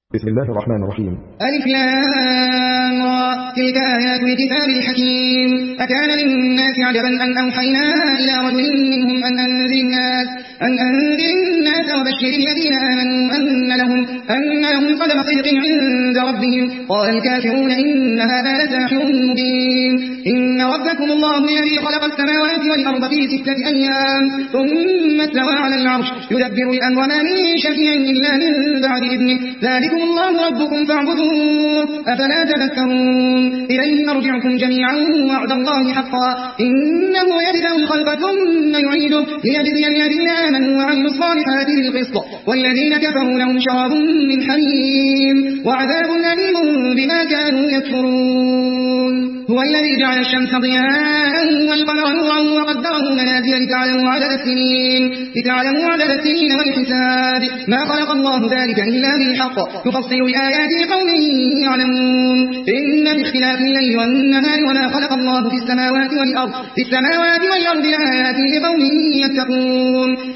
بسم الله الرحمن الرحيم. ألف لام را تلك آيات الكتاب الحكيم أكان للناس عجبا أن أوحينا إلى رجل منهم أن أنذر الناس وبشر الذين آمنوا أن لهم قدم صدق عند ربهم قال الكافرون إن هذا لساحر مبين إن ربكم الله الذي خلق السماوات والأرض في 6 أيام ثم استوى على العرش يدبر الأمر ما من شفيع إلا من بعد إذنه ذلكم الله ربكم فاعبدوه أفلا تذكرون إليه مرجعكم جميعا وعد الله حقا إنه يبدأ الخلق ثم يعيده ليجزي الذين آمنوا وعملوا الصالحات بالقسط والذين كفروا لهم شراب من حميم وعذاب أليم بما كانوا يكفرون هو الذي جعل الشمس ضياء والقمر نورا وقدره منازل لتعلموا عدد السنين والحساب ما خلق الله ذلك إلا بالحق يفصل الآيات لقوم يعلمون إن في اختلاف الليل والنهار وما خلق الله في السماوات والأرض لآيات لقوم يتقون